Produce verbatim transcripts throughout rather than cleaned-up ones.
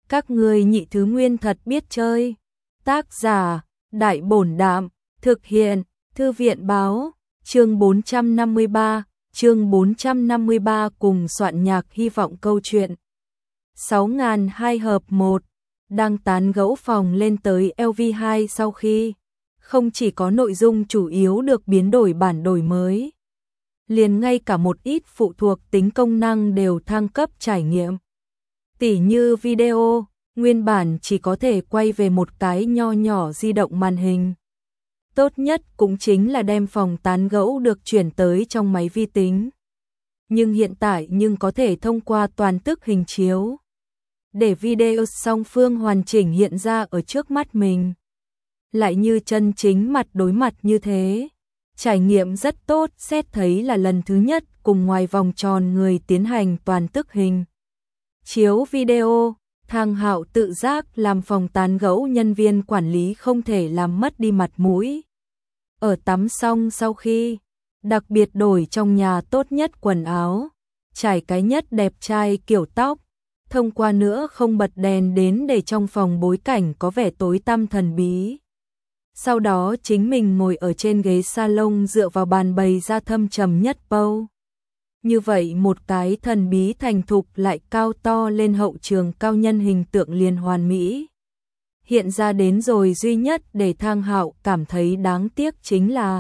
Các ngươi nhị thứ nguyên thật biết chơi. Tác giả, Đại Bổn Đạm, thực hiện, Thư viện Báo, chương bốn trăm năm mươi ba, chương bốn trăm năm mươi ba cùng soạn nhạc hy vọng câu chuyện. sáu nghìn hai hợp một, đang tán gẫu phòng lên tới L V hai sau khi không chỉ có nội dung chủ yếu được biến đổi bản đổi mới, liền ngay cả một ít phụ thuộc tính công năng đều thăng cấp trải nghiệm. Tỉ như video, nguyên bản chỉ có thể quay về một cái nho nhỏ di động màn hình. Tốt nhất cũng chính là đem phòng tán gẫu được chuyển tới trong máy vi tính. Nhưng hiện tại nhưng có thể thông qua toàn tức hình chiếu, để video song phương hoàn chỉnh hiện ra ở trước mắt mình. Lại như chân chính mặt đối mặt như thế. Trải nghiệm rất tốt, xét thấy là lần thứ nhất cùng ngoài vòng tròn người tiến hành toàn tức hình chiếu video. Thang Hạo tự giác làm phòng tán gẫu nhân viên quản lý không thể làm mất đi mặt mũi. Ở tắm xong sau khi, đặc biệt đổi trong nhà tốt nhất quần áo, trải cái nhất đẹp trai kiểu tóc, thông qua nữa không bật đèn đến để trong phòng bối cảnh có vẻ tối tăm thần bí. Sau đó chính mình ngồi ở trên ghế salon dựa vào bàn bày ra thâm trầm nhất pose. Như vậy một cái thần bí thành thục lại cao to lên hậu trường cao nhân hình tượng liền hoàn mỹ. Hiện ra đến rồi, duy nhất để Thang Hạo cảm thấy đáng tiếc chính là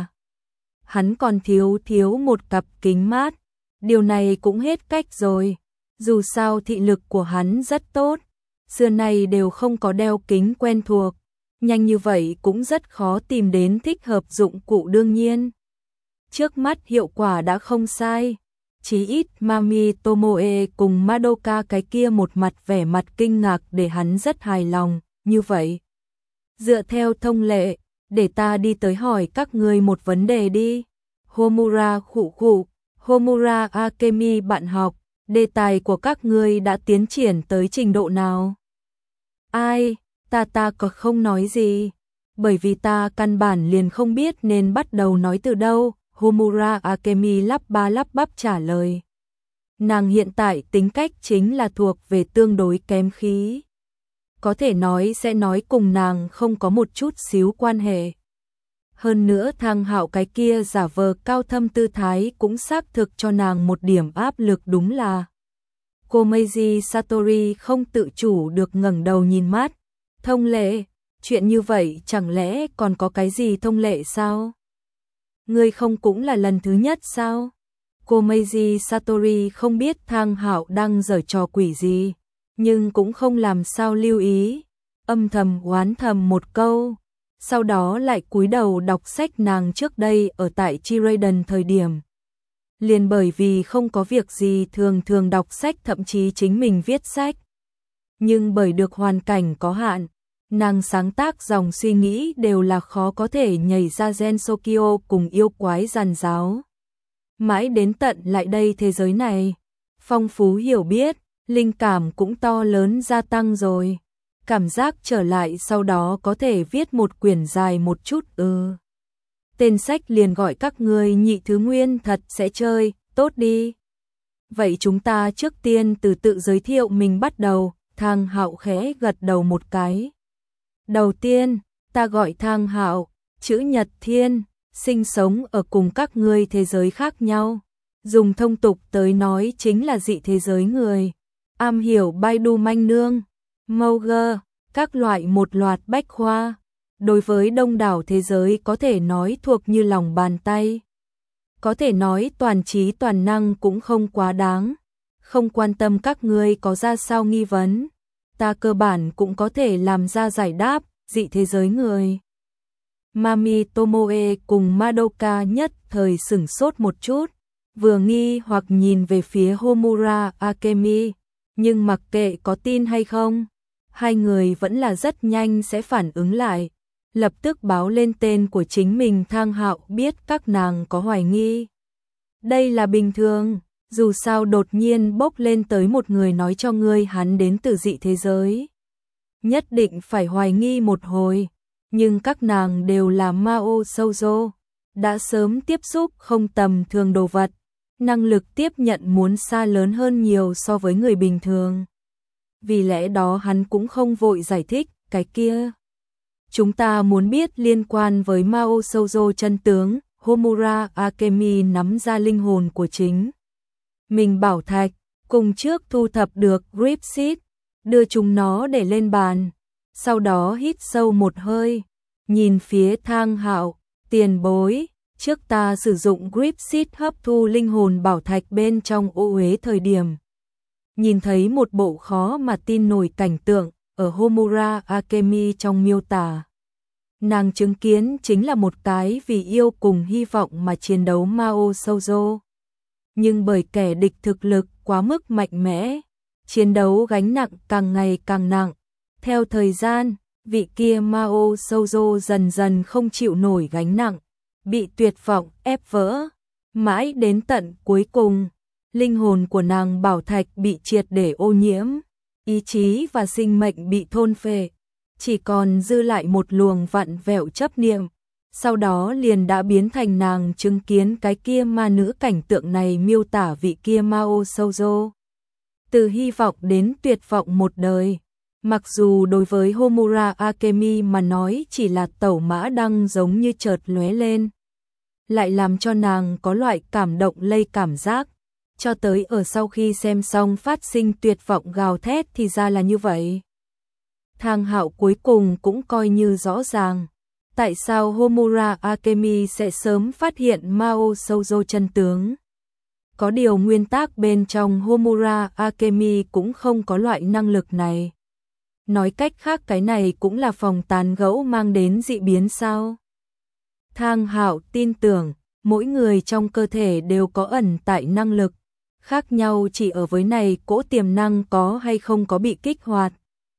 hắn còn thiếu thiếu một cặp kính mát. Điều này cũng hết cách rồi. Dù sao thị lực của hắn rất tốt, xưa nay đều không có đeo kính quen thuộc. Nhanh như vậy cũng rất khó tìm đến thích hợp dụng cụ, đương nhiên. Trước mắt hiệu quả đã không sai. Chí ít Mami Tomoe cùng Madoka cái kia một mặt vẻ mặt kinh ngạc để hắn rất hài lòng. Như vậy, dựa theo thông lệ, để ta đi tới hỏi các ngươi một vấn đề đi. Homura khụ khụ, Homura Akemi bạn học, đề tài của các ngươi đã tiến triển tới trình độ nào? Ai, ta ta có không nói gì, bởi vì ta căn bản liền không biết nên bắt đầu nói từ đâu. Homura Akemi lắp ba lắp bắp trả lời. Nàng hiện tại tính cách chính là thuộc về tương đối kém khí. Có thể nói sẽ nói cùng nàng không có một chút xíu quan hệ. Hơn nữa Thang Hạo cái kia giả vờ cao thâm tư thái cũng xác thực cho nàng một điểm áp lực, đúng là. Cô Meiji Satori không tự chủ được ngẩng đầu nhìn mắt. Thông lệ, chuyện như vậy chẳng lẽ còn có cái gì thông lệ sao? Ngươi không cũng là lần thứ nhất sao? Cô Meiji Satori không biết Thang Hạo đang giở trò quỷ gì, nhưng cũng không làm sao lưu ý, âm thầm oán thầm một câu, sau đó lại cúi đầu đọc sách. Nàng trước đây ở tại Chiraden thời điểm, liền bởi vì không có việc gì thường thường đọc sách, thậm chí chính mình viết sách. Nhưng bởi được hoàn cảnh có hạn, nàng sáng tác dòng suy nghĩ đều là khó có thể nhảy ra Gen Sokyo cùng yêu quái giàn giáo. Mãi đến tận lại đây thế giới này, phong phú hiểu biết, linh cảm cũng to lớn gia tăng rồi. Cảm giác trở lại sau đó có thể viết một quyển dài một chút ừ. Tên sách liền gọi các ngươi nhị thứ nguyên thật sẽ chơi, tốt đi. Vậy chúng ta trước tiên từ tự giới thiệu mình bắt đầu. Thang Hạo khẽ gật đầu một cái. Đầu tiên, ta gọi Thang Hạo, chữ Nhật Thiên, sinh sống ở cùng các ngươi thế giới khác nhau. Dùng thông tục tới nói chính là dị thế giới người. Am hiểu Baidu Manh Nương, Moger, các loại một loạt bách khoa. Đối với đông đảo thế giới có thể nói thuộc như lòng bàn tay. Có thể nói toàn trí toàn năng cũng không quá đáng. Không quan tâm các ngươi có ra sao nghi vấn, ta cơ bản cũng có thể làm ra giải đáp. Dị thế giới người. Mami Tomoe cùng Madoka nhất thời sửng sốt một chút, vừa nghi hoặc nhìn về phía Homura Akemi, nhưng mặc kệ có tin hay không, hai người vẫn là rất nhanh sẽ phản ứng lại, lập tức báo lên tên của chính mình. Thang Hạo biết các nàng có hoài nghi. Đây là bình thường, dù sao đột nhiên bốc lên tới một người nói cho ngươi hắn đến từ dị thế giới, nhất định phải hoài nghi một hồi. Nhưng các nàng đều là Mao Shoujo, đã sớm tiếp xúc không tầm thường đồ vật, năng lực tiếp nhận muốn xa lớn hơn nhiều so với người bình thường. vì lẽ đó hắn cũng không vội giải thích, cái kia. Chúng ta muốn biết liên quan với Mao Shoujo chân tướng, Homura Akemi nắm ra linh hồn của chính mình bảo thạch, cùng trước thu thập được Gripseed, đưa chúng nó để lên bàn, sau đó hít sâu một hơi, nhìn phía Thang Hạo, tiền bối, trước ta sử dụng Gripseed hấp thu linh hồn bảo thạch bên trong ô uế thời điểm. Nhìn thấy một bộ khó mà tin nổi cảnh tượng ở Homura Akemi trong miêu tả. Nàng chứng kiến chính là một cái vì yêu cùng hy vọng mà chiến đấu Mao Shoujo. Nhưng bởi kẻ địch thực lực quá mức mạnh mẽ, chiến đấu gánh nặng càng ngày càng nặng. Theo thời gian, vị kia Mao Shoujo dần dần không chịu nổi gánh nặng, bị tuyệt vọng ép vỡ. Mãi đến tận cuối cùng, linh hồn của nàng bảo thạch bị triệt để ô nhiễm, ý chí và sinh mệnh bị thôn phệ, chỉ còn dư lại một luồng vặn vẹo chấp niệm. Sau đó liền đã biến thành nàng chứng kiến cái kia ma nữ. Cảnh tượng này miêu tả vị kia Mao Shoujo từ hy vọng đến tuyệt vọng một đời. Mặc dù đối với Homura Akemi mà nói chỉ là tẩu mã đăng giống như chợt lóe lên, lại làm cho nàng có loại cảm động lây cảm giác, cho tới ở sau khi xem xong phát sinh tuyệt vọng gào thét thì ra là như vậy. Thang Hạo cuối cùng cũng coi như rõ ràng, tại sao Homura Akemi sẽ sớm phát hiện Mao Shoujo chân tướng. Có điều nguyên tắc bên trong Homura Akemi cũng không có loại năng lực này. Nói cách khác cái này cũng là phòng tán gẫu mang đến dị biến sao? Thang Hạo tin tưởng, mỗi người trong cơ thể đều có ẩn tại năng lực, khác nhau chỉ ở với này cỗ tiềm năng có hay không có bị kích hoạt.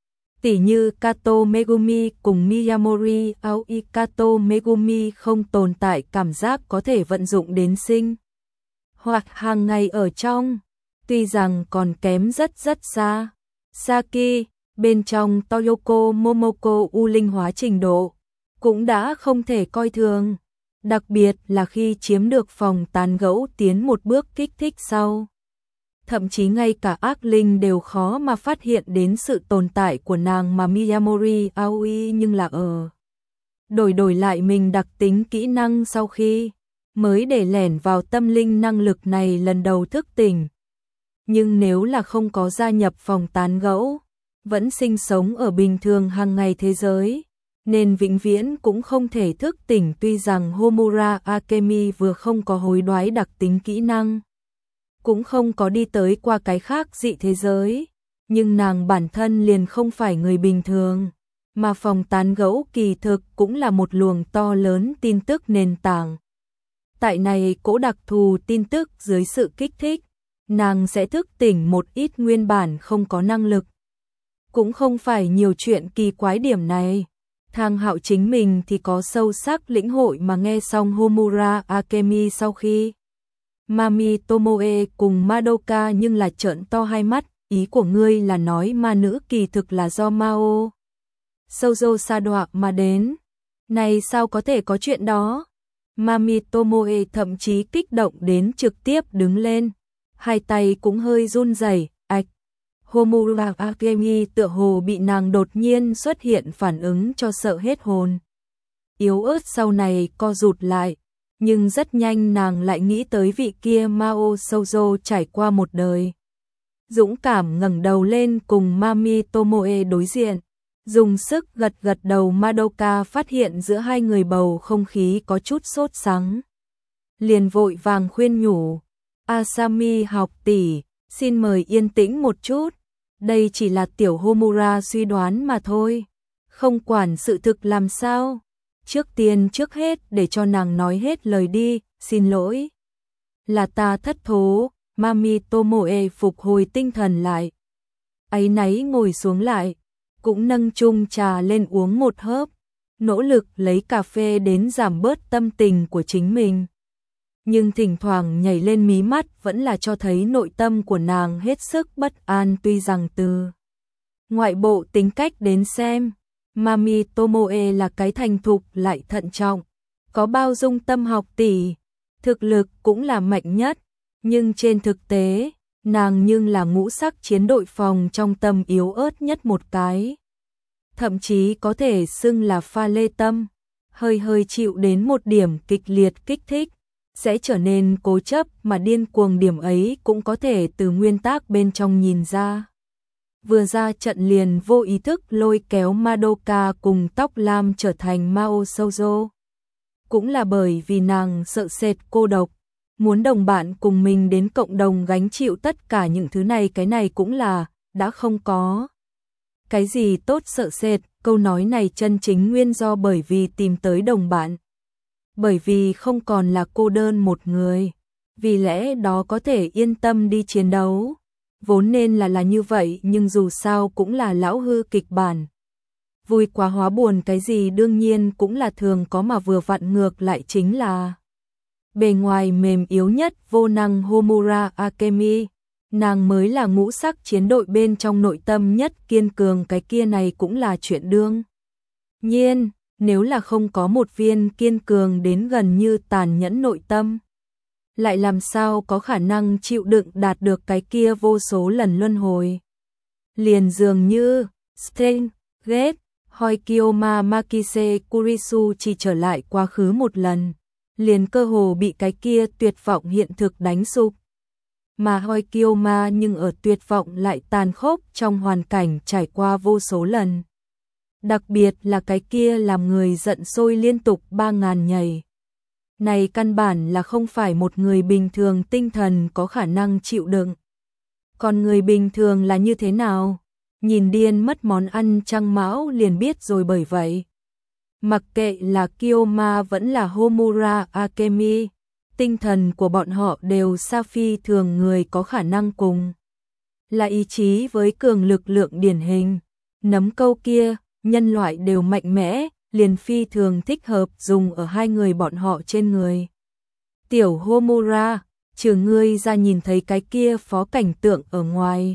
Tỉ như Kato Megumi cùng Miyamori Aoi, Kato Megumi không tồn tại cảm giác có thể vận dụng đến sinh hoặc hàng ngày ở trong, tuy rằng còn kém rất rất xa. Saki, bên trong Toyoko Momoko u linh hóa trình độ, cũng đã không thể coi thường, đặc biệt là khi chiếm được phòng tán gẫu tiến một bước kích thích sau. Thậm chí ngay cả ác linh đều khó mà phát hiện đến sự tồn tại của nàng mà Miyamori Aoi nhưng là ở. Đổi đổi lại mình đặc tính kỹ năng sau khi mới để lẻn vào tâm linh năng lực này lần đầu thức tỉnh. Nhưng nếu là không có gia nhập phòng tán gẫu, vẫn sinh sống ở bình thường hàng ngày thế giới, nên vĩnh viễn cũng không thể thức tỉnh. Tuy rằng Homura Akemi vừa không có hối đoái đặc tính kỹ năng, cũng không có đi tới qua cái khác dị thế giới, nhưng nàng bản thân liền không phải người bình thường, mà phòng tán gẫu kỳ thực cũng là một luồng to lớn tin tức nền tảng. Tại này cỗ đặc thù tin tức dưới sự kích thích, nàng sẽ thức tỉnh một ít nguyên bản không có năng lực. Cũng không phải nhiều chuyện kỳ quái điểm này. Thang Hạo chính mình thì có sâu sắc lĩnh hội mà nghe xong Homura Akemi sau khi Mami Tomoe cùng Madoka nhưng là trợn to hai mắt, ý của ngươi là nói ma nữ kỳ thực là do Mao Shoujo sa đọa mà đến. Này sao có thể có chuyện đó? Mami Tomoe thậm chí kích động đến trực tiếp đứng lên, hai tay cũng hơi run rẩy. Ạch, Homura Akemi tựa hồ bị nàng đột nhiên xuất hiện phản ứng cho sợ hết hồn. Yếu ớt sau này co rụt lại, nhưng rất nhanh nàng lại nghĩ tới vị kia Mao Shoujo trải qua một đời. Dũng cảm ngẩng đầu lên cùng Mami Tomoe đối diện, dùng sức gật gật đầu. Madoka phát hiện giữa hai người bầu không khí có chút sốt sắng, liền vội vàng khuyên nhủ, Asami học tỷ, xin mời yên tĩnh một chút, đây chỉ là tiểu Homura suy đoán mà thôi, không quản sự thực làm sao. Trước tiên trước hết để cho nàng nói hết lời đi. Xin lỗi, là ta thất thố. Mami Tomoe phục hồi tinh thần lại, áy náy ngồi xuống lại, cũng nâng chung trà lên uống một hớp, nỗ lực lấy cà phê đến giảm bớt tâm tình của chính mình. Nhưng thỉnh thoảng nhảy lên mí mắt vẫn là cho thấy nội tâm của nàng hết sức bất an. Tuy rằng từ ngoại bộ tính cách đến xem, Mami Tomoe là cái thành thục lại thận trọng, có bao dung tâm học tỷ, thực lực cũng là mạnh nhất, nhưng trên thực tế, nàng nhưng là ngũ sắc chiến đội phòng trong tâm yếu ớt nhất một cái. Thậm chí có thể xưng là pha lê tâm, hơi hơi chịu đến một điểm kịch liệt kích thích, sẽ trở nên cố chấp mà điên cuồng, điểm ấy cũng có thể từ nguyên tác bên trong nhìn ra. Vừa ra trận liền vô ý thức lôi kéo Madoka cùng Tóc Lam trở thành Mao Shoujo. Cũng là bởi vì nàng sợ sệt cô độc, muốn đồng bạn cùng mình đến cộng đồng gánh chịu tất cả những thứ này, cái này cũng là đã không có cái gì tốt sợ sệt, câu nói này chân chính nguyên do bởi vì tìm tới đồng bạn. Bởi vì không còn là cô đơn một người, vì lẽ đó có thể yên tâm đi chiến đấu. Vốn nên là là như vậy, nhưng dù sao cũng là lão hư kịch bản. Vui quá hóa buồn cái gì đương nhiên cũng là thường có, mà vừa vặn ngược lại chính là bề ngoài mềm yếu nhất vô năng Homura Akemi, nàng mới là ngũ sắc chiến đội bên trong nội tâm nhất kiên cường, cái kia này cũng là chuyện đương nhiên, nếu là không có một viên kiên cường đến gần như tàn nhẫn nội tâm, lại làm sao có khả năng chịu đựng đạt được cái kia vô số lần luân hồi. Liền dường như Stain, Ghét, Hoikiyoma Makise Kurisu chỉ trở lại quá khứ một lần, liền cơ hồ bị cái kia tuyệt vọng hiện thực đánh sụp. Mà Hoikiyoma nhưng ở tuyệt vọng lại tàn khốc trong hoàn cảnh trải qua vô số lần. Đặc biệt là cái kia làm người giận sôi liên tục ba ngàn nhảy. Này căn bản là không phải một người bình thường tinh thần có khả năng chịu đựng. Còn người bình thường là như thế nào? Nhìn điên mất món ăn trăng mão liền biết rồi, bởi vậy. Mặc kệ là Kiyoma vẫn là Homura Akemi, tinh thần của bọn họ đều xa phi thường người có khả năng cùng. Là ý chí với cường lực lượng điển hình. Nấm câu kia, nhân loại đều mạnh mẽ, liền phi thường thích hợp dùng ở hai người bọn họ trên người. Tiểu Homura, trừ ngươi ra nhìn thấy cái kia phó cảnh tượng ở ngoài.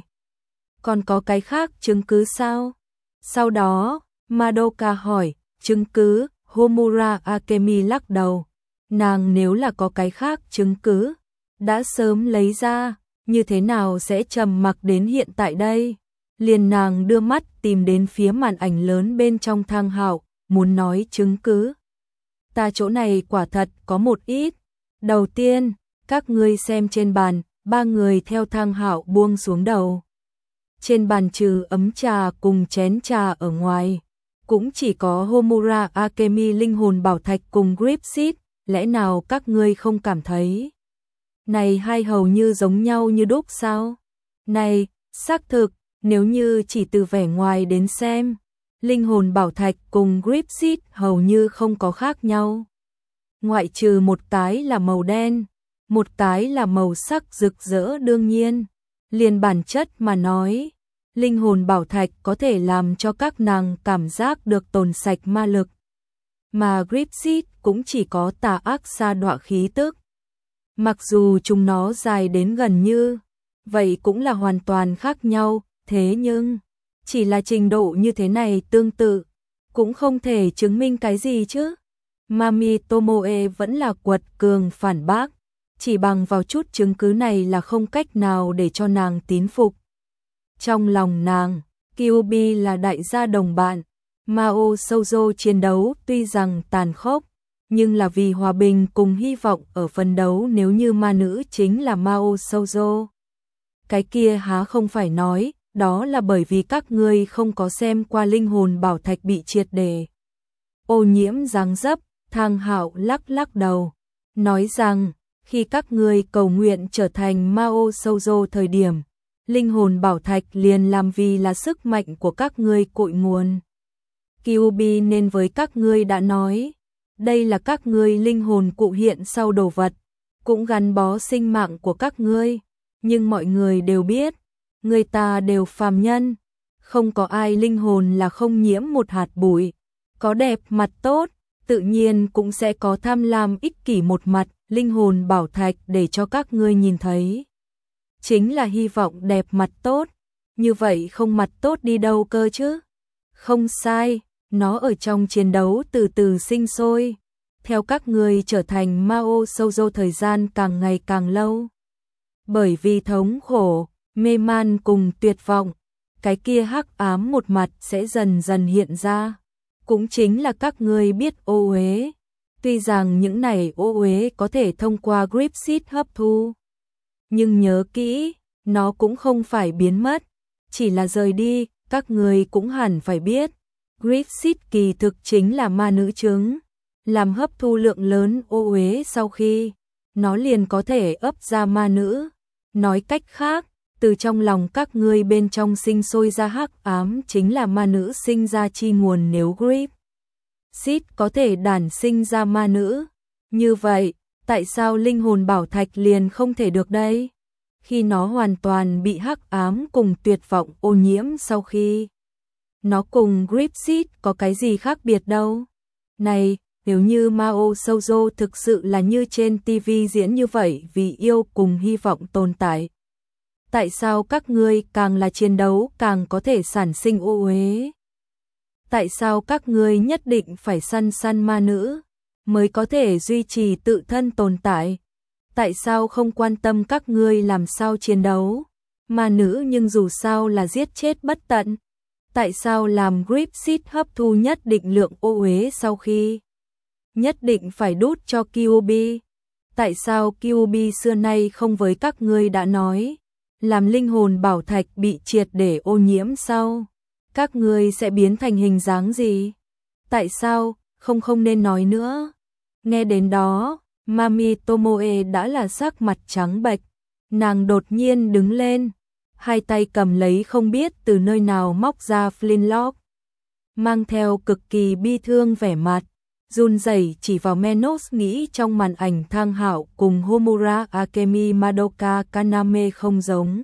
Còn có cái khác chứng cứ sao? Sau đó, Madoka hỏi, chứng cứ, Homura Akemi lắc đầu. Nàng nếu là có cái khác chứng cứ, đã sớm lấy ra, như thế nào sẽ trầm mặc đến hiện tại đây? Liền nàng đưa mắt tìm đến phía màn ảnh lớn bên trong Thang Hạo, muốn nói chứng cứ. Ta chỗ này quả thật có một ít. Đầu tiên, các ngươi xem trên bàn, ba người theo Thang Hạo buông xuống đầu. Trên bàn trừ ấm trà cùng chén trà ở ngoài, cũng chỉ có Homura Akemi linh hồn bảo thạch cùng grip sheet, lẽ nào các ngươi không cảm thấy này hai hầu như giống nhau như đúc sao? Này, xác thực, nếu như chỉ từ vẻ ngoài đến xem, linh hồn bảo thạch cùng grip sheet hầu như không có khác nhau. Ngoại trừ một cái là màu đen, một cái là màu sắc rực rỡ, đương nhiên, liền bản chất mà nói, linh hồn bảo thạch có thể làm cho các nàng cảm giác được tồn sạch ma lực, mà grip sheet cũng chỉ có tà ác sa đọa khí tức. Mặc dù chúng nó dài đến gần như, vậy cũng là hoàn toàn khác nhau, thế nhưng, chỉ là trình độ như thế này tương tự, cũng không thể chứng minh cái gì chứ. Mami Tomoe vẫn là quật cường phản bác, chỉ bằng vào chút chứng cứ này là không cách nào để cho nàng tín phục. Trong lòng nàng, Kyuubi là đại gia đồng bạn, Mao Shoujo chiến đấu tuy rằng tàn khốc, nhưng là vì hòa bình cùng hy vọng ở phân đấu, nếu như ma nữ chính là Mao Shoujo. Cái kia há không phải nói, đó là bởi vì các ngươi không có xem qua linh hồn bảo thạch bị triệt để ô nhiễm dáng dấp. Thang Hạo lắc lắc đầu, nói rằng, khi các ngươi cầu nguyện trở thành Mao Shoujo thời điểm, linh hồn bảo thạch liền làm vì là sức mạnh của các ngươi cội nguồn. Kyuubi nên với các ngươi đã nói, đây là các ngươi linh hồn cụ hiện sau đồ vật, cũng gắn bó sinh mạng của các ngươi, nhưng mọi người đều biết, người ta đều phàm nhân, không có ai linh hồn là không nhiễm một hạt bụi, có đẹp mặt tốt, tự nhiên cũng sẽ có tham lam ích kỷ một mặt, linh hồn bảo thạch để cho các ngươi nhìn thấy. Chính là hy vọng đẹp mặt tốt, như vậy không mặt tốt đi đâu cơ chứ? Không sai, nó ở trong chiến đấu từ từ sinh sôi, theo các ngươi trở thành Mao Shoujo thời gian càng ngày càng lâu. Bởi vì thống khổ, mê man cùng tuyệt vọng, cái kia hắc ám một mặt sẽ dần dần hiện ra. Cũng chính là các ngươi biết ô uế. Tuy rằng những này ô uế có thể thông qua Gripseed hấp thu. Nhưng nhớ kỹ, nó cũng không phải biến mất, chỉ là rời đi, các người cũng hẳn phải biết. Gripseed kỳ thực chính là ma nữ trứng, làm hấp thu lượng lớn ô uế sau khi, nó liền có thể ấp ra ma nữ. Nói cách khác, từ trong lòng các ngươi bên trong sinh sôi ra hắc ám chính là ma nữ sinh ra chi nguồn nếu Gripseed có thể đản sinh ra ma nữ. Như vậy, tại sao linh hồn bảo thạch liền không thể được đây? Khi nó hoàn toàn bị hắc ám cùng tuyệt vọng ô nhiễm sau khi, nó cùng Gripseed có cái gì khác biệt đâu? Này, nếu như Mao Shoujo thực sự là như trên ti vi diễn như vậy vì yêu cùng hy vọng tồn tại. Tại sao các ngươi càng là chiến đấu càng có thể sản sinh ô uế? Tại sao các ngươi nhất định phải săn săn ma nữ mới có thể duy trì tự thân tồn tại? Tại sao không quan tâm các ngươi làm sao chiến đấu? Ma nữ nhưng dù sao là giết chết bất tận. Tại sao làm Gripseed hấp thu nhất định lượng ô uế sau khi nhất định phải đút cho Kyuubi? Tại sao Kyuubi xưa nay không với các ngươi đã nói, làm linh hồn bảo thạch bị triệt để ô nhiễm sau, các ngươi sẽ biến thành hình dáng gì? Tại sao, không không nên nói nữa. Nghe đến đó, Mami Tomoe đã là sắc mặt trắng bệch, nàng đột nhiên đứng lên, hai tay cầm lấy không biết từ nơi nào móc ra flintlock, mang theo cực kỳ bi thương vẻ mặt, run rẩy chỉ vào Menos nghĩ trong màn ảnh Thang Hạo cùng Homura Akemi Madoka Kaname không giống.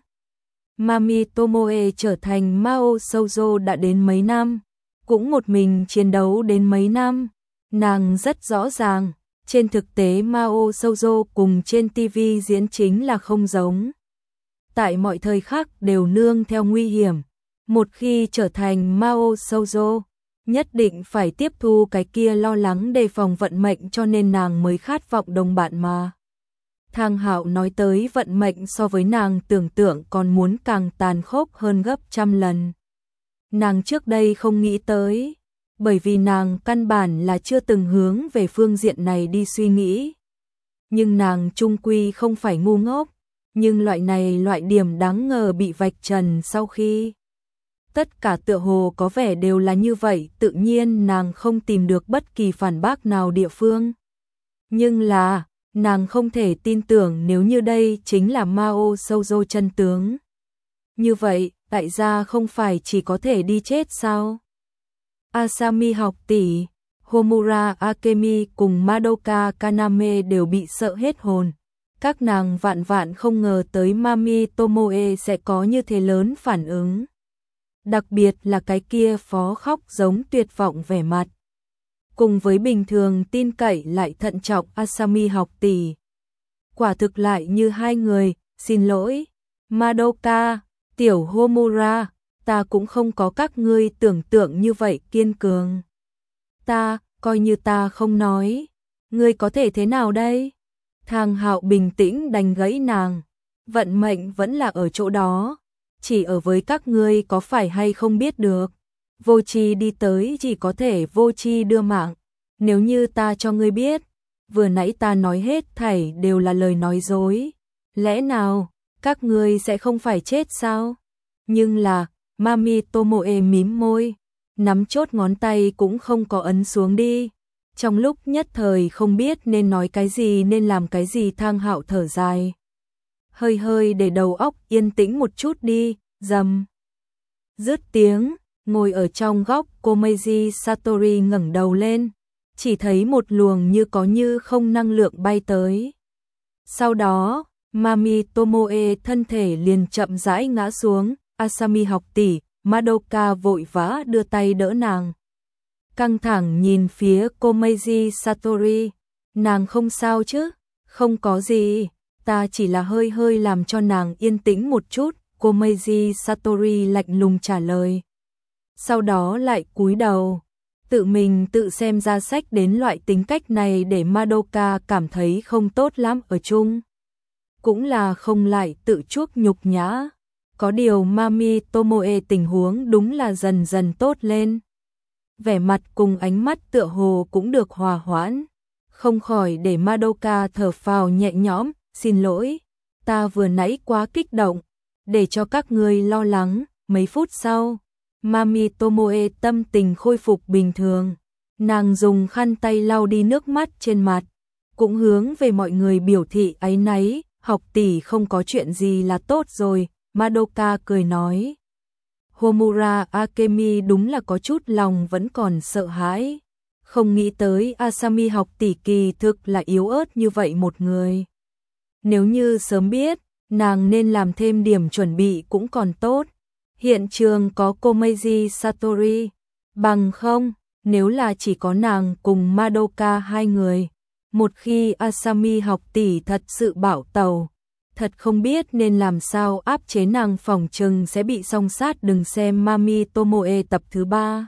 Mami Tomoe trở thành Mao Shoujo đã đến mấy năm, cũng một mình chiến đấu đến mấy năm, nàng rất rõ ràng, trên thực tế Mao Shoujo cùng trên ti vi diễn chính là không giống. Tại mọi thời khắc đều nương theo nguy hiểm, một khi trở thành Mao Shoujo, nhất định phải tiếp thu cái kia lo lắng đề phòng vận mệnh cho nên nàng mới khát vọng đồng bạn mà. Thang Hạo nói tới vận mệnh so với nàng tưởng tượng còn muốn càng tàn khốc hơn gấp trăm lần. Nàng trước đây không nghĩ tới, bởi vì nàng căn bản là chưa từng hướng về phương diện này đi suy nghĩ. Nhưng nàng chung quy không phải ngu ngốc, nhưng loại này loại điểm đáng ngờ bị vạch trần sau khi. Tất cả tựa hồ có vẻ đều là như vậy, tự nhiên nàng không tìm được bất kỳ phản bác nào địa phương. Nhưng là, nàng không thể tin tưởng nếu như đây chính là Mao Shoujo chân tướng. Như vậy, đại gia không phải chỉ có thể đi chết sao? Asami học tỷ, Homura Akemi cùng Madoka Kaname đều bị sợ hết hồn. Các nàng vạn vạn không ngờ tới Mami Tomoe sẽ có như thế lớn phản ứng. Đặc biệt là cái kia phó khóc giống tuyệt vọng vẻ mặt. Cùng với bình thường tin cậy lại thận trọng Asami học tỷ. Quả thực lại như hai người, xin lỗi. Madoka, tiểu Homura, ta cũng không có các ngươi tưởng tượng như vậy kiên cường. Ta, coi như ta không nói. Ngươi có thể thế nào đây? Thang Hạo bình tĩnh đành gãy nàng. Vận mệnh vẫn là ở chỗ đó. Chỉ ở với các ngươi có phải hay không biết được. Vô tri đi tới chỉ có thể vô tri đưa mạng. Nếu như ta cho ngươi biết, vừa nãy ta nói hết thảy đều là lời nói dối. Lẽ nào, các ngươi sẽ không phải chết sao? Nhưng là, Mami Tomoe mím môi, nắm chốt ngón tay cũng không có ấn xuống đi. Trong lúc nhất thời không biết nên nói cái gì nên làm cái gì. Thang Hạo thở dài. Hơi hơi để đầu óc yên tĩnh một chút đi, dầm. Dứt tiếng, ngồi ở trong góc Komeiji Satori ngẩng đầu lên, chỉ thấy một luồng như có như không năng lượng bay tới. Sau đó, Mami Tomoe thân thể liền chậm rãi ngã xuống, Asami học tỷ, Madoka vội vã đưa tay đỡ nàng. Căng thẳng nhìn phía Komeiji Satori, nàng không sao chứ? Không có gì, ta chỉ là hơi hơi làm cho nàng yên tĩnh một chút, Komeiji Satori lạnh lùng trả lời. Sau đó lại cúi đầu, tự mình tự xem ra sách đến loại tính cách này để Madoka cảm thấy không tốt lắm ở chung. cũng là không lại tự chuốc nhục nhã. Có điều Mami Tomoe tình huống đúng là dần dần tốt lên. Vẻ mặt cùng ánh mắt tựa hồ cũng được hòa hoãn, không khỏi để Madoka thở phào nhẹ nhõm, xin lỗi, ta vừa nãy quá kích động, để cho các ngươi lo lắng. Mấy phút sau, Mami Tomoe tâm tình khôi phục bình thường, nàng dùng khăn tay lau đi nước mắt trên mặt, cũng hướng về mọi người biểu thị áy náy, học tỷ không có chuyện gì là tốt rồi. Madoka cười nói, Homura Akemi đúng là có chút lòng vẫn còn sợ hãi, không nghĩ tới Asami học tỷ kỳ thực là yếu ớt như vậy một người. Nếu như sớm biết, nàng nên làm thêm điểm chuẩn bị cũng còn tốt. Hiện trường có Komeiji Satori, bằng không, nếu là chỉ có nàng cùng Madoka hai người, một khi Asami học tỷ thật sự bạo tàu, thật không biết nên làm sao áp chế nàng, phòng trừng sẽ bị song sát. Đừng xem Mami Tomoe tập thứ ba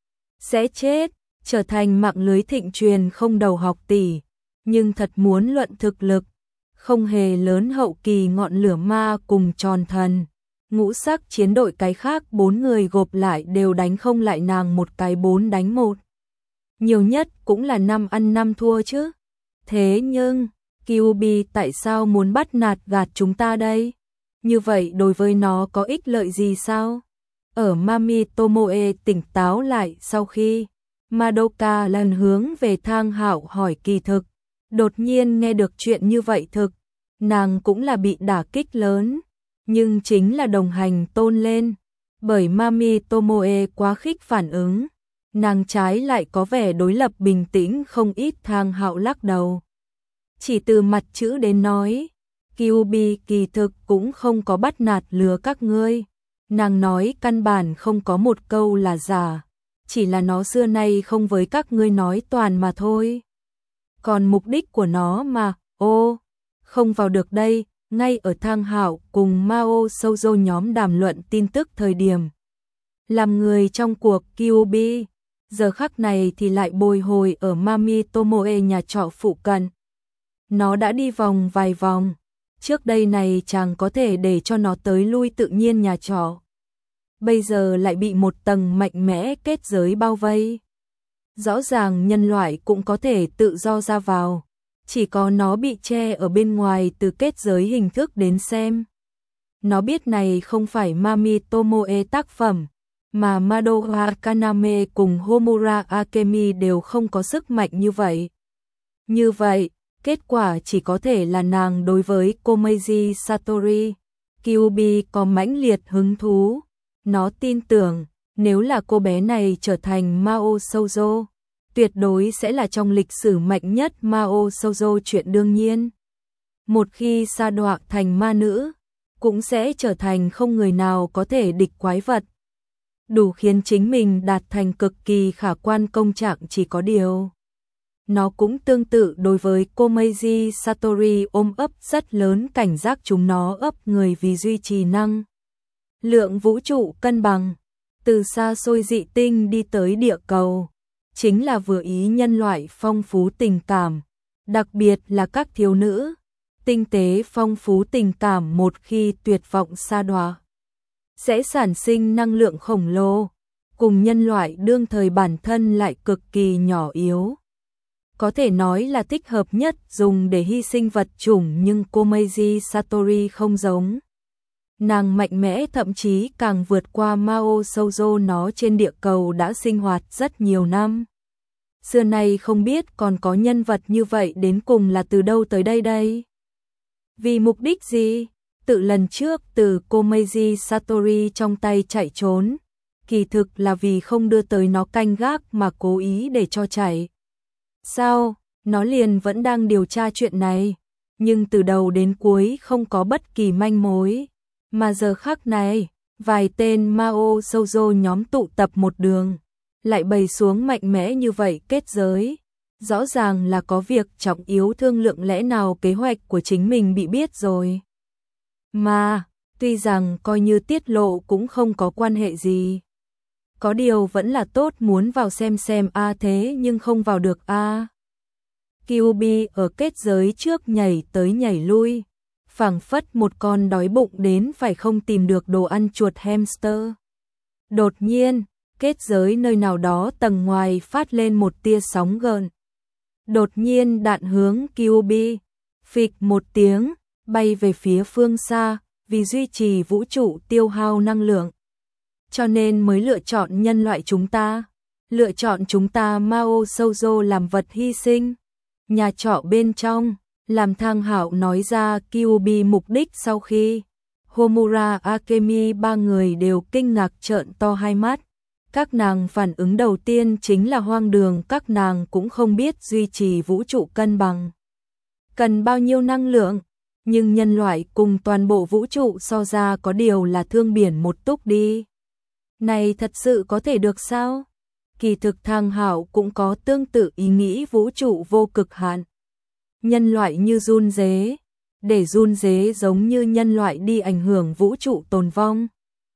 sẽ chết, trở thành mạng lưới thịnh truyền không đầu học tỷ, nhưng thật muốn luận thực lực, không hề lớn hậu kỳ ngọn lửa ma cùng tròn thần, ngũ sắc chiến đội cái khác bốn người gộp lại đều đánh không lại nàng một cái bốn đánh một. Nhiều nhất cũng là năm ăn năm thua chứ. Thế nhưng, Kyuubi tại sao muốn bắt nạt gạt chúng ta đây? Như vậy đối với nó có ích lợi gì sao? Ở Mami Tomoe tỉnh táo lại sau khi Madoka lần hướng về Thang Hạo hỏi kỳ thực, đột nhiên nghe được chuyện như vậy thực, nàng cũng là bị đả kích lớn, nhưng chính là đồng hành tôn lên, bởi Mami Tomoe quá khích phản ứng, nàng trái lại có vẻ đối lập bình tĩnh không ít. Thang Hạo lắc đầu, chỉ từ mặt chữ đến nói, Kyuubi kỳ thực cũng không có bắt nạt lừa các ngươi, nàng nói căn bản không có một câu là giả, chỉ là nó xưa nay không với các ngươi nói toàn mà thôi. Còn mục đích của nó mà, ô, không vào được đây. Ngay ở Thang Hạo cùng Mao Shoujo nhóm đàm luận tin tức thời điểm, làm người trong cuộc Kyuubi, giờ khắc này thì lại bồi hồi ở Mami Tomoe nhà trọ phụ cận. Nó đã đi vòng vài vòng, trước đây này chàng có thể để cho nó tới lui tự nhiên nhà trọ. Bây giờ lại bị một tầng mạnh mẽ kết giới bao vây. Rõ ràng nhân loại cũng có thể tự do ra vào, chỉ có nó bị che ở bên ngoài từ kết giới hình thức đến xem. Nó biết này không phải Mami Tomoe tác phẩm, mà Madoka Kaname cùng Homura Akemi đều không có sức mạnh như vậy. Như vậy, kết quả chỉ có thể là nàng đối với Komeiji Satori, Kyuubi có mãnh liệt hứng thú. Nó tin tưởng, nếu là cô bé này trở thành Mao Shoujo, tuyệt đối sẽ là trong lịch sử mạnh nhất Mao Shoujo chuyện đương nhiên. Một khi sa đọa thành ma nữ, cũng sẽ trở thành không người nào có thể địch quái vật. Đủ khiến chính mình đạt thành cực kỳ khả quan công trạng, chỉ có điều. Nó cũng tương tự đối với Komeiji Satori ôm ấp rất lớn cảnh giác, chúng nó ấp người vì duy trì năng lượng vũ trụ cân bằng, từ xa xôi dị tinh đi tới địa cầu, chính là vừa ý nhân loại phong phú tình cảm, đặc biệt là các thiếu nữ, tinh tế phong phú tình cảm một khi tuyệt vọng sa đọa, sẽ sản sinh năng lượng khổng lồ, cùng nhân loại đương thời bản thân lại cực kỳ nhỏ yếu. Có thể nói là thích hợp nhất dùng để hy sinh vật chủng, nhưng Komeiji Satori không giống. Nàng mạnh mẽ, thậm chí càng vượt qua Mao Shoujo, nó trên địa cầu đã sinh hoạt rất nhiều năm. Xưa nay không biết còn có nhân vật như vậy đến cùng là từ đâu tới đây đây? Vì mục đích gì? Tự lần trước từ Komeiji Satori trong tay chạy trốn, kỳ thực là vì không đưa tới nó canh gác mà cố ý để cho chạy. Sao? Nó liền vẫn đang điều tra chuyện này, nhưng từ đầu đến cuối không có bất kỳ manh mối. Mà giờ khắc này, vài tên Mao Shoujo nhóm tụ tập một đường, lại bày xuống mạnh mẽ như vậy kết giới. Rõ ràng là có việc trọng yếu thương lượng, lẽ nào kế hoạch của chính mình bị biết rồi. Mà, tuy rằng coi như tiết lộ cũng không có quan hệ gì. Có điều vẫn là tốt muốn vào xem xem a à, thế nhưng không vào được a. À. Kyuubi ở kết giới trước nhảy tới nhảy lui, phảng phất một con đói bụng đến phải không tìm được đồ ăn chuột hamster. Đột nhiên, kết giới nơi nào đó tầng ngoài phát lên một tia sóng gợn. Đột nhiên đạn hướng Kyuubi, phịch một tiếng, bay về phía phương xa, vì duy trì vũ trụ tiêu hao năng lượng. Cho nên mới lựa chọn nhân loại chúng ta, lựa chọn chúng ta Mao Shoujo làm vật hy sinh. Nhà trọ bên trong, làm Thang Hạo nói ra Kyuubi mục đích sau khi Homura Akemi ba người đều kinh ngạc trợn to hai mắt. Các nàng phản ứng đầu tiên chính là hoang đường, các nàng cũng không biết duy trì vũ trụ cân bằng cần bao nhiêu năng lượng, nhưng nhân loại cùng toàn bộ vũ trụ so ra có điều là thương biển một túc đi. Này thật sự có thể được sao? Kỳ thực Thang Hạo cũng có tương tự ý nghĩ vũ trụ vô cực hạn. Nhân loại như run rế, để run rế giống như nhân loại đi ảnh hưởng vũ trụ tồn vong.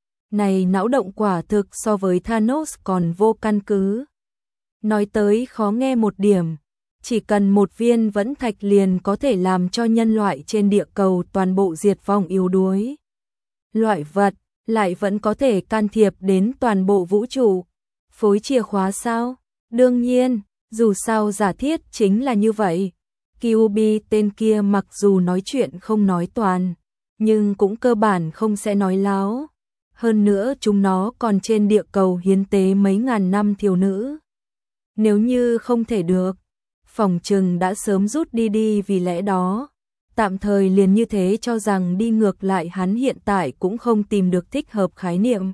Này não động quả thực so với Thanos còn vô căn cứ. Nói tới khó nghe một điểm, chỉ cần một viên vẫn thạch liền có thể làm cho nhân loại trên địa cầu toàn bộ diệt vong yếu đuối. Loại vật lại vẫn có thể can thiệp đến toàn bộ vũ trụ. Phối chìa khóa sao? Đương nhiên, dù sao giả thiết chính là như vậy. Kyuubi tên kia mặc dù nói chuyện không nói toàn, nhưng cũng cơ bản không sẽ nói láo. Hơn nữa chúng nó còn trên địa cầu hiến tế mấy ngàn năm thiếu nữ. Nếu như không thể được, phỏng chừng đã sớm rút đi đi, vì lẽ đó tạm thời liền như thế cho rằng đi ngược lại hắn hiện tại cũng không tìm được thích hợp khái niệm.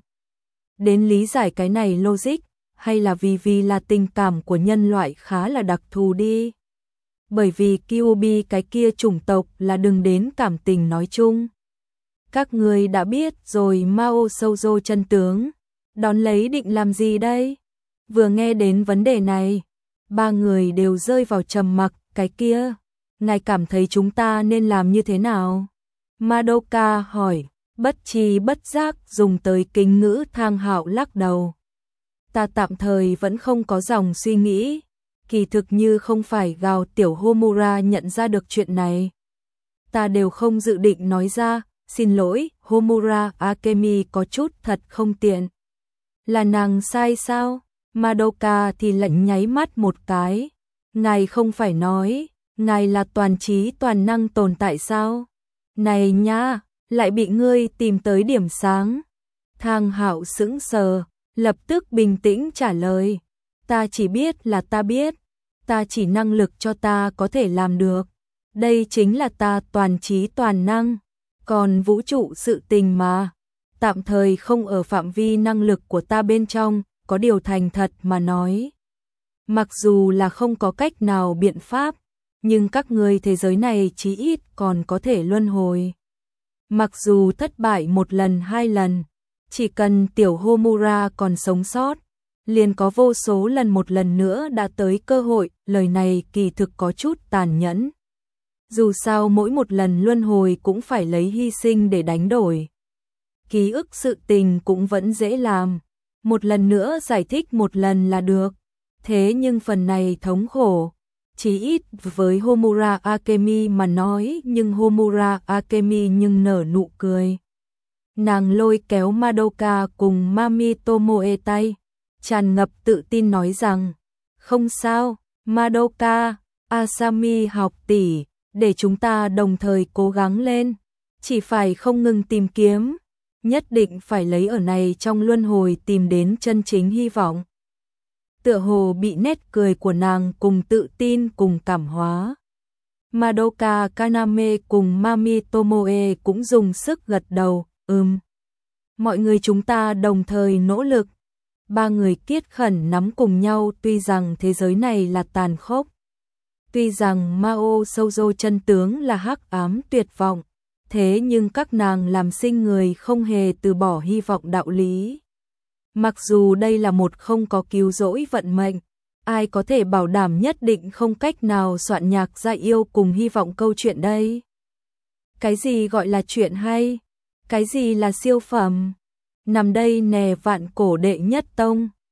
Đến lý giải cái này logic, hay là vì vì là tình cảm của nhân loại khá là đặc thù đi. Bởi vì Kyuubi cái kia chủng tộc là đừng đến cảm tình nói chung. Các người đã biết rồi Mao Shoujo chân tướng, đón lấy định làm gì đây? Vừa nghe đến vấn đề này, ba người đều rơi vào trầm mặc. Cái kia, ngài cảm thấy chúng ta nên làm như thế nào? Madoka hỏi, bất tri bất giác dùng tới kính ngữ. Thang Hạo lắc đầu. Ta tạm thời vẫn không có dòng suy nghĩ, kỳ thực như không phải gào tiểu Homura nhận ra được chuyện này. Ta đều không dự định nói ra, xin lỗi, Homura Akemi có chút thật không tiện. Là nàng sai sao? Madoka thì lạnh nháy mắt một cái. Ngài không phải nói, ngài là toàn trí toàn năng tồn tại sao? Này nha, lại bị ngươi tìm tới điểm sáng. Thang Hạo sững sờ, lập tức bình tĩnh trả lời. Ta chỉ biết là ta biết, ta chỉ năng lực cho ta có thể làm được. Đây chính là ta toàn trí toàn năng. Còn vũ trụ sự tình mà, tạm thời không ở phạm vi năng lực của ta bên trong, có điều thành thật mà nói. Mặc dù là không có cách nào biện pháp, nhưng các ngươi thế giới này chí ít còn có thể luân hồi. Mặc dù thất bại một lần hai lần, chỉ cần tiểu Homura còn sống sót, liền có vô số lần một lần nữa đã tới cơ hội. Lời này kỳ thực có chút tàn nhẫn. Dù sao mỗi một lần luân hồi cũng phải lấy hy sinh để đánh đổi. Ký ức sự tình cũng vẫn dễ làm, một lần nữa giải thích một lần là được. Thế nhưng phần này thống khổ, chỉ ít với Homura Akemi mà nói, nhưng Homura Akemi nhưng nở nụ cười. Nàng lôi kéo Madoka cùng Mami Tomoe tay, tràn ngập tự tin nói rằng, không sao, Madoka, Asami học tỷ, để chúng ta đồng thời cố gắng lên, chỉ phải không ngừng tìm kiếm, nhất định phải lấy ở này trong luân hồi tìm đến chân chính hy vọng. Tựa hồ bị nét cười của nàng cùng tự tin cùng cảm hóa. Madoka Kaname cùng Mami Tomoe cũng dùng sức gật đầu, ừm. Mọi người chúng ta đồng thời nỗ lực. Ba người kiết khẩn nắm cùng nhau, tuy rằng thế giới này là tàn khốc. Tuy rằng Mao Shoujo chân tướng là hắc ám tuyệt vọng, thế nhưng các nàng làm sinh người không hề từ bỏ hy vọng đạo lý. Mặc dù đây là một không có cứu rỗi vận mệnh, ai có thể bảo đảm nhất định không cách nào soạn nhạc ra yêu cùng hy vọng câu chuyện đây? Cái gì gọi là chuyện hay? Cái gì là siêu phẩm? Nằm đây nè vạn cổ đệ nhất tông.